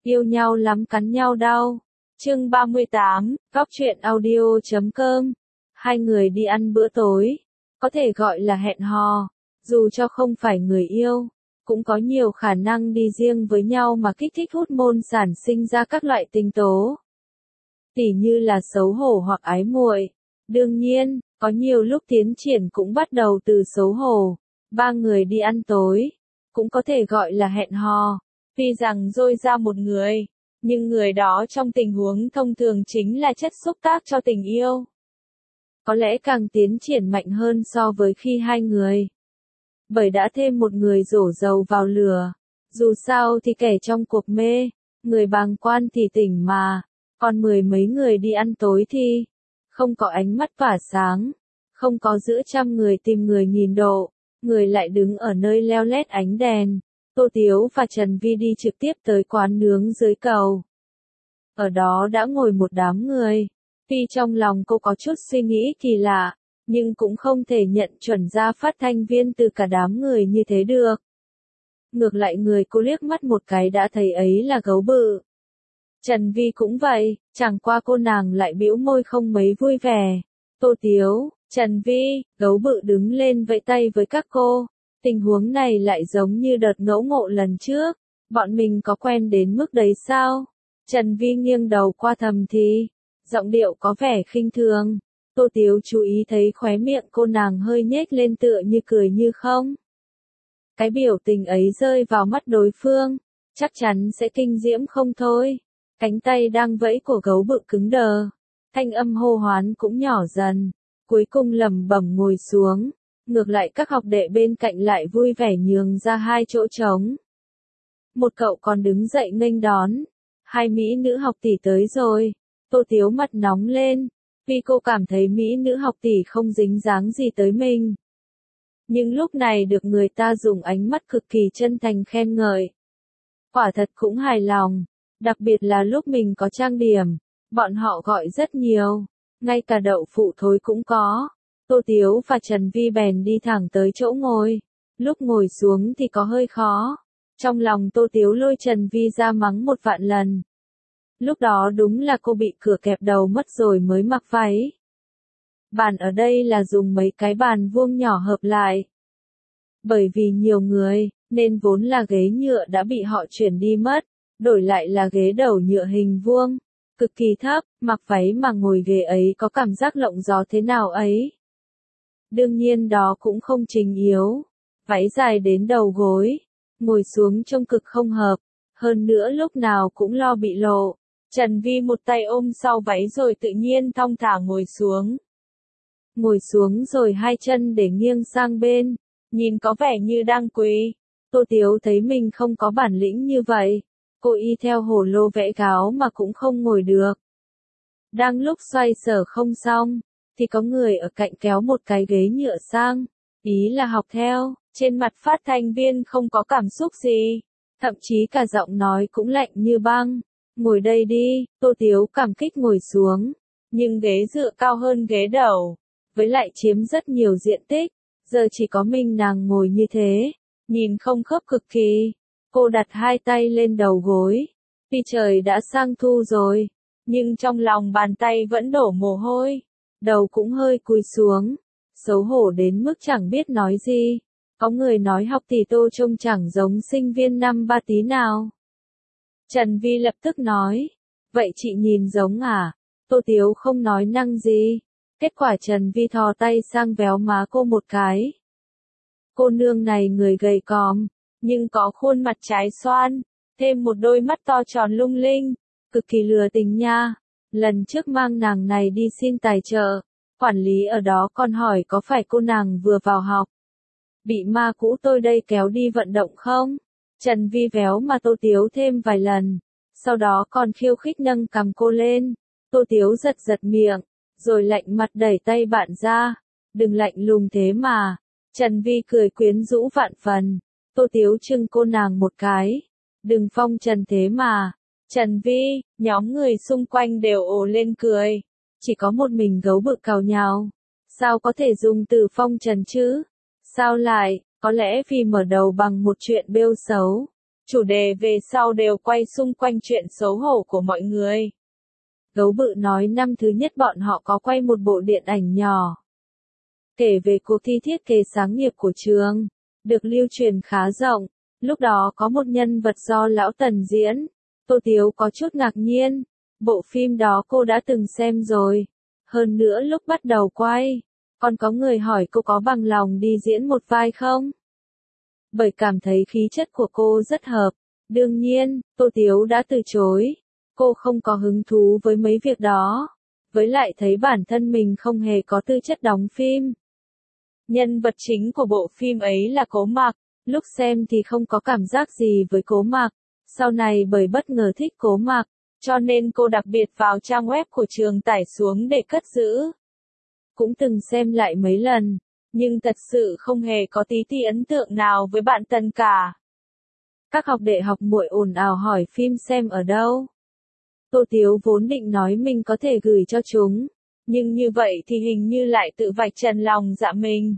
Yêu nhau lắm cắn nhau đau. Chương 38, Góc truyện audio.com. Hai người đi ăn bữa tối, có thể gọi là hẹn hò, dù cho không phải người yêu, cũng có nhiều khả năng đi riêng với nhau mà kích thích hormone sản sinh ra các loại tinh tố. Tỉ như là xấu hổ hoặc ái muội. Đương nhiên, có nhiều lúc tiến triển cũng bắt đầu từ xấu hổ. Ba người đi ăn tối, cũng có thể gọi là hẹn hò. Tuy rằng dôi ra một người, nhưng người đó trong tình huống thông thường chính là chất xúc tác cho tình yêu. Có lẽ càng tiến triển mạnh hơn so với khi hai người. Bởi đã thêm một người đổ dầu vào lửa. Dù sao thì kẻ trong cuộc mê, người bàng quan thì tỉnh mà. Còn mười mấy người đi ăn tối thì không có ánh mắt tỏa sáng, không có giữa trăm người tìm người nhìn độ, người lại đứng ở nơi leo lét ánh đèn. Tô Tiếu và Trần Vi đi trực tiếp tới quán nướng dưới cầu. Ở đó đã ngồi một đám người. Tuy trong lòng cô có chút suy nghĩ kỳ lạ, nhưng cũng không thể nhận chuẩn ra phát thanh viên từ cả đám người như thế được. Ngược lại người cô liếc mắt một cái đã thấy ấy là gấu bự. Trần Vi cũng vậy, chẳng qua cô nàng lại bĩu môi không mấy vui vẻ. Tô Tiếu, Trần Vi, gấu bự đứng lên vẫy tay với các cô. Tình huống này lại giống như đợt ngẫu ngộ lần trước. Bọn mình có quen đến mức đấy sao? Trần Vi nghiêng đầu qua thầm thì, giọng điệu có vẻ khinh thường. Tô Tiếu chú ý thấy khóe miệng cô nàng hơi nhếch lên tựa như cười như không. Cái biểu tình ấy rơi vào mắt đối phương, chắc chắn sẽ kinh diễm không thôi. Cánh tay đang vẫy của gấu bự cứng đờ. Thanh âm hô hoán cũng nhỏ dần. Cuối cùng lẩm bẩm ngồi xuống. Ngược lại các học đệ bên cạnh lại vui vẻ nhường ra hai chỗ trống. Một cậu còn đứng dậy nghênh đón. Hai mỹ nữ học tỷ tới rồi. Tô Tiếu mặt nóng lên. Vì cô cảm thấy mỹ nữ học tỷ không dính dáng gì tới mình. Nhưng lúc này được người ta dùng ánh mắt cực kỳ chân thành khen ngợi. Quả thật cũng hài lòng. Đặc biệt là lúc mình có trang điểm. Bọn họ gọi rất nhiều. Ngay cả đậu phụ thối cũng có. Tô Tiếu và Trần Vi bèn đi thẳng tới chỗ ngồi. Lúc ngồi xuống thì có hơi khó. Trong lòng Tô Tiếu lôi Trần Vi ra mắng 1.000.000 lần. Lúc đó đúng là cô bị cửa kẹp đầu mất rồi mới mặc váy. Bàn ở đây là dùng mấy cái bàn vuông nhỏ hợp lại. Bởi vì nhiều người, nên vốn là ghế nhựa đã bị họ chuyển đi mất. Đổi lại là ghế đầu nhựa hình vuông. Cực kỳ thấp, mặc váy mà ngồi ghế ấy có cảm giác lộng gió thế nào ấy. Đương nhiên đó cũng không chính yếu. Váy dài đến đầu gối. Ngồi xuống trông cực không hợp. Hơn nữa lúc nào cũng lo bị lộ. Trần Vi một tay ôm sau váy rồi tự nhiên thong thả ngồi xuống. Ngồi xuống rồi hai chân để nghiêng sang bên. Nhìn có vẻ như đang quỳ. Tô Tiếu thấy mình không có bản lĩnh như vậy. Cô y theo hồ lô vẽ gáo mà cũng không ngồi được. Đang lúc xoay sở không xong, thì có người ở cạnh kéo một cái ghế nhựa sang. Ý là học theo, trên mặt phát thanh viên không có cảm xúc gì. Thậm chí cả giọng nói cũng lạnh như băng. Ngồi đây đi, Tô Tiếu cảm kích ngồi xuống. Nhưng ghế dựa cao hơn ghế đầu. Với lại chiếm rất nhiều diện tích. Giờ chỉ có mình nàng ngồi như thế. Nhìn không khớp cực kỳ. Cô đặt hai tay lên đầu gối. Tuy trời đã sang thu rồi. Nhưng trong lòng bàn tay vẫn đổ mồ hôi. Đầu cũng hơi cúi xuống. Xấu hổ đến mức chẳng biết nói gì. Có người nói học tỷ Tô trông chẳng giống sinh viên năm ba tí nào. Trần Vi lập tức nói. Vậy chị nhìn giống à? Tô Tiếu không nói năng gì. Kết quả Trần Vi thò tay sang véo má cô một cái. Cô nương này người gầy còm, nhưng có khuôn mặt trái xoan, thêm một đôi mắt to tròn lung linh, cực kỳ lừa tình nha. Lần trước mang nàng này đi xin tài trợ, quản lý ở đó còn hỏi có phải cô nàng vừa vào học. Bị ma cũ tôi đây kéo đi vận động không? Trần Vi véo mà Tô Tiếu thêm vài lần, sau đó còn khiêu khích nâng cằm cô lên. Tô Tiếu giật giật miệng, rồi lạnh mặt đẩy tay bạn ra. Đừng lạnh lùng thế mà. Trần Vi cười quyến rũ vạn phần. Tô Tiếu trưng cô nàng một cái. Đừng phong trần thế mà. Trần Vi, nhóm người xung quanh đều ồ lên cười. Chỉ có một mình gấu bự cào nhào. Sao có thể dùng từ phong trần chứ? Sao lại, có lẽ vì mở đầu bằng một chuyện bêu xấu. chủ đề về sau đều quay xung quanh chuyện xấu hổ của mọi người. Gấu bự nói năm thứ nhất bọn họ có quay một bộ điện ảnh nhỏ. Kể về cuộc thi thiết kế sáng nghiệp của trường, được lưu truyền khá rộng. Lúc đó có một nhân vật do Lão Tần diễn. Tô Tiếu có chút ngạc nhiên. Bộ phim đó cô đã từng xem rồi. Hơn nữa lúc bắt đầu quay, còn có người hỏi cô có bằng lòng đi diễn một vai không? Bởi cảm thấy khí chất của cô rất hợp. Đương nhiên, Tô Tiếu đã từ chối. Cô không có hứng thú với mấy việc đó. Với lại thấy bản thân mình không hề có tư chất đóng phim. Nhân vật chính của bộ phim ấy là Cố Mặc. Lúc xem thì không có cảm giác gì với Cố Mặc. Sau này bởi bất ngờ thích Cố Mặc, cho nên cô đặc biệt vào trang web của trường tải xuống để cất giữ. Cũng từng xem lại mấy lần, nhưng thật sự không hề có tí ti ấn tượng nào với bạn Tần cả. Các học đệ học muội ồn ào hỏi phim xem ở đâu. Tô Tiếu vốn định nói mình có thể gửi cho chúng, nhưng như vậy thì hình như lại tự vạch trần lòng dạ mình.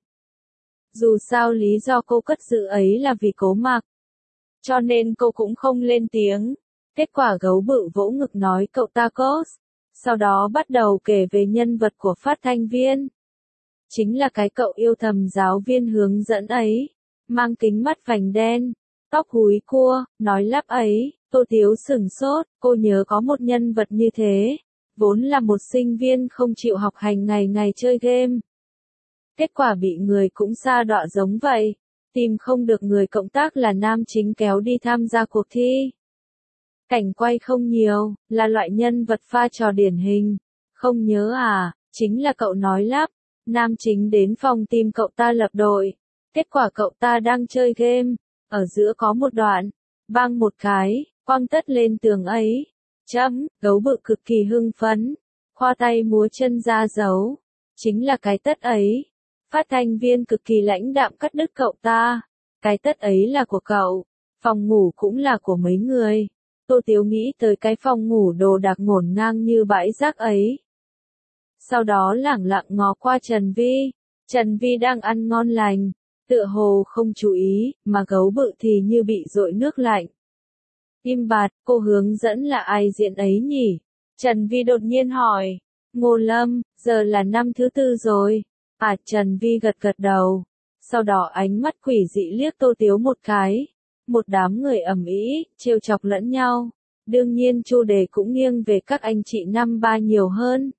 Dù sao lý do cô cất giữ ấy là vì Cố Mặc, cho nên cô cũng không lên tiếng. Kết quả gấu bự vỗ ngực nói cậu ta cốt. Sau đó bắt đầu kể về nhân vật của phát thanh viên. Chính là cái cậu yêu thầm giáo viên hướng dẫn ấy. Mang kính mắt vành đen, tóc húi cua, nói lắp ấy. Tô Tiếu sửng sốt, cô nhớ có một nhân vật như thế. Vốn là một sinh viên không chịu học hành ngày ngày chơi game. Kết quả bị người cũng sa đọa giống vậy. Tìm không được người cộng tác là nam chính kéo đi tham gia cuộc thi. Cảnh quay không nhiều, là loại nhân vật pha trò điển hình. Không nhớ à, chính là cậu nói lắp. Nam chính đến phòng tìm cậu ta lập đội. Kết quả cậu ta đang chơi game. Ở giữa có một đoạn. Bang một cái, quăng tất lên tường ấy. Gấu bự cực kỳ hưng phấn. Khoa tay múa chân ra dấu. Chính là cái tất ấy. Phát thanh viên cực kỳ lãnh đạm cắt đứt cậu ta. Cái tất ấy là của cậu. Phòng ngủ cũng là của mấy người. Tô Tiếu nghĩ tới cái phòng ngủ đồ đạc ngổn ngang như bãi rác ấy. Sau đó lẳng lặng ngó qua Trần Vi. Trần Vi đang ăn ngon lành. Tựa hồ không chú ý, mà gấu bự thì như bị dội nước lạnh. Im bặt, cô hướng dẫn là ai diễn ấy nhỉ? Trần Vi đột nhiên hỏi. Ngô Lâm, giờ là năm thứ tư rồi. Trần Vi gật gật đầu. Sau đó ánh mắt quỷ dị liếc Tô Tiếu một cái. Một đám người ầm ĩ, trêu chọc lẫn nhau. Đương nhiên chủ đề cũng nghiêng về các anh chị năm ba nhiều hơn.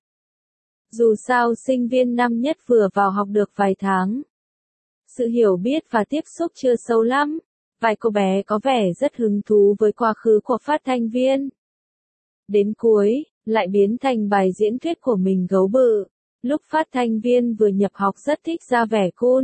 Dù sao sinh viên năm nhất vừa vào học được vài tháng. Sự hiểu biết và tiếp xúc chưa sâu lắm. Vài cô bé có vẻ rất hứng thú với quá khứ của phát thanh viên. Đến cuối, lại biến thành bài diễn thuyết của mình gấu bự. Lúc phát thanh viên vừa nhập học rất thích ra vẻ cool.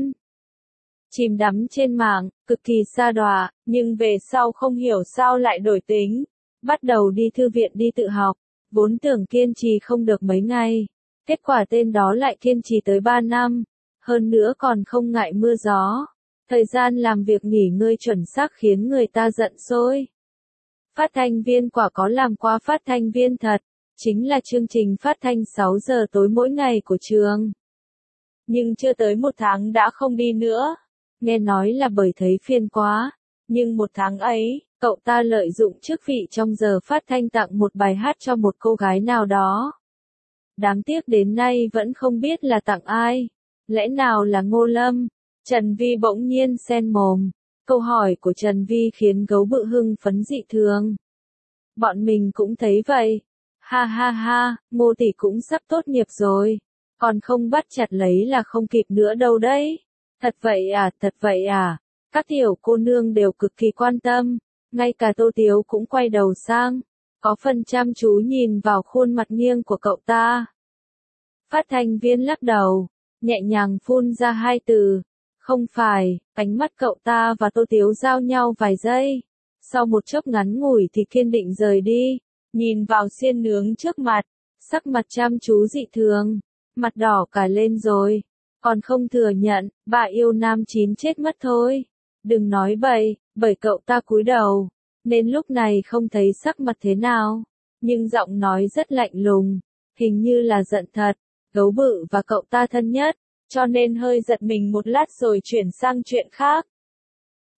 Chìm đắm trên mạng, cực kỳ sa đọa, nhưng về sau không hiểu sao lại đổi tính. Bắt đầu đi thư viện đi tự học, vốn tưởng kiên trì không được mấy ngày. Kết quả tên đó lại kiên trì tới 3 năm. Hơn nữa còn không ngại mưa gió. Thời gian làm việc nghỉ ngơi chuẩn xác khiến người ta giận sôi. Phát thanh viên quả có làm qua phát thanh viên thật. Chính là chương trình phát thanh 6 giờ tối mỗi ngày của trường. Nhưng chưa tới 1 tháng đã không đi nữa. Nghe nói là bởi thấy phiền quá. Nhưng 1 tháng ấy, cậu ta lợi dụng chức vị trong giờ phát thanh tặng một bài hát cho một cô gái nào đó. Đáng tiếc đến nay vẫn không biết là tặng ai. Lẽ nào là Ngô Lâm? Trần Vi bỗng nhiên xen mồm. Câu hỏi của Trần Vi khiến gấu bự hưng phấn dị thường. Bọn mình cũng thấy vậy. Ha ha ha, Ngô tỷ cũng sắp tốt nghiệp rồi. Còn không bắt chặt lấy là không kịp nữa đâu đấy. Thật vậy à. Các tiểu cô nương đều cực kỳ quan tâm. Ngay cả Tô Tiếu cũng quay đầu sang. Có phần chăm chú nhìn vào khuôn mặt nghiêng của cậu ta. Phát thanh viên lắc đầu. Nhẹ nhàng phun ra 2 từ. Không phải, ánh mắt cậu ta và Tô Tiếu giao nhau vài giây. Sau một chốc ngắn ngủi thì kiên định rời đi. Nhìn vào xiên nướng trước mặt. Sắc mặt chăm chú dị thường. Mặt đỏ cả lên rồi. Còn không thừa nhận, bà yêu nam chín chết mất thôi. Đừng nói bậy, bởi cậu ta cúi đầu. Nên lúc này không thấy sắc mặt thế nào. Nhưng giọng nói rất lạnh lùng. Hình như là giận thật. Gấu bự và cậu ta thân nhất. Cho nên hơi giật mình một lát rồi chuyển sang chuyện khác.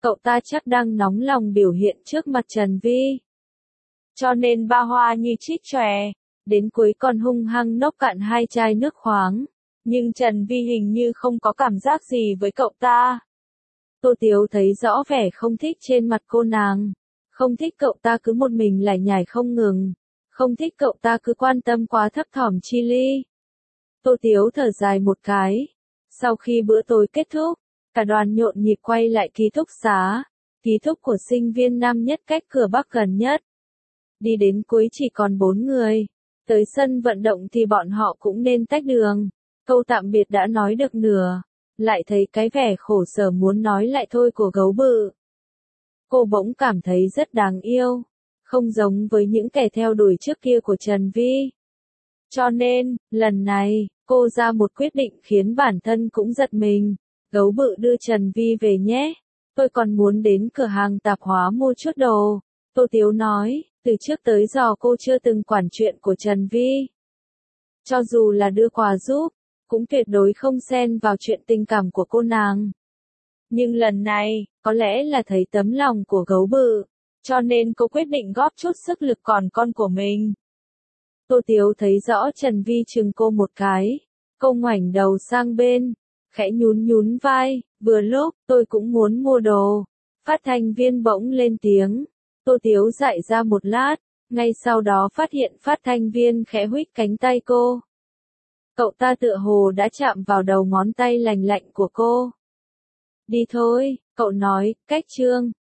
cậu ta chắc đang nóng lòng biểu hiện trước mặt Trần Vi. Cho nên ba hoa như chích chòe, đến cuối còn hung hăng nốc cạn 2 chai nước khoáng. Nhưng Trần Vi hình như không có cảm giác gì với cậu ta. Tô Tiếu thấy rõ vẻ không thích trên mặt cô nàng. Không thích cậu ta cứ một mình lải nhải không ngừng. Không thích cậu ta cứ quan tâm quá thấp thỏm chi ly. Tô Tiếu thở dài một cái. Sau khi bữa tối kết thúc, cả đoàn nhộn nhịp quay lại ký túc xá. Ký túc của sinh viên năm nhất cách cửa Bắc gần nhất. Đi đến cuối chỉ còn 4 người. Tới sân vận động thì bọn họ cũng nên tách đường. Câu tạm biệt đã nói được nửa. Lại thấy cái vẻ khổ sở muốn nói lại thôi của gấu bự. Cô bỗng cảm thấy rất đáng yêu. Không giống với những kẻ theo đuổi trước kia của Trần Vi. Cho nên, lần này, cô ra một quyết định khiến bản thân cũng giật mình. Gấu bự đưa Trần Vi về nhé. Tôi còn muốn đến cửa hàng tạp hóa mua chút đồ. Tô Tiếu nói, từ trước tới giờ cô chưa từng quản chuyện của Trần Vi. Cho dù là đưa quà giúp, cũng tuyệt đối không xen vào chuyện tình cảm của cô nàng. Nhưng lần này, có lẽ là thấy tấm lòng của gấu bự, cho nên cô quyết định góp chút sức lực còn con của mình. Tô Tiếu thấy rõ Trần Vi chừng cô một cái, cô ngoảnh đầu sang bên, khẽ nhún nhún vai, vừa lúc, tôi cũng muốn mua đồ. Phát thanh viên bỗng lên tiếng, Tô Tiếu dại ra một lát, ngay sau đó phát hiện phát thanh viên khẽ huých cánh tay cô. Cậu ta tựa hồ đã chạm vào đầu ngón tay lành lạnh của cô. Đi thôi, cậu nói, cách trương.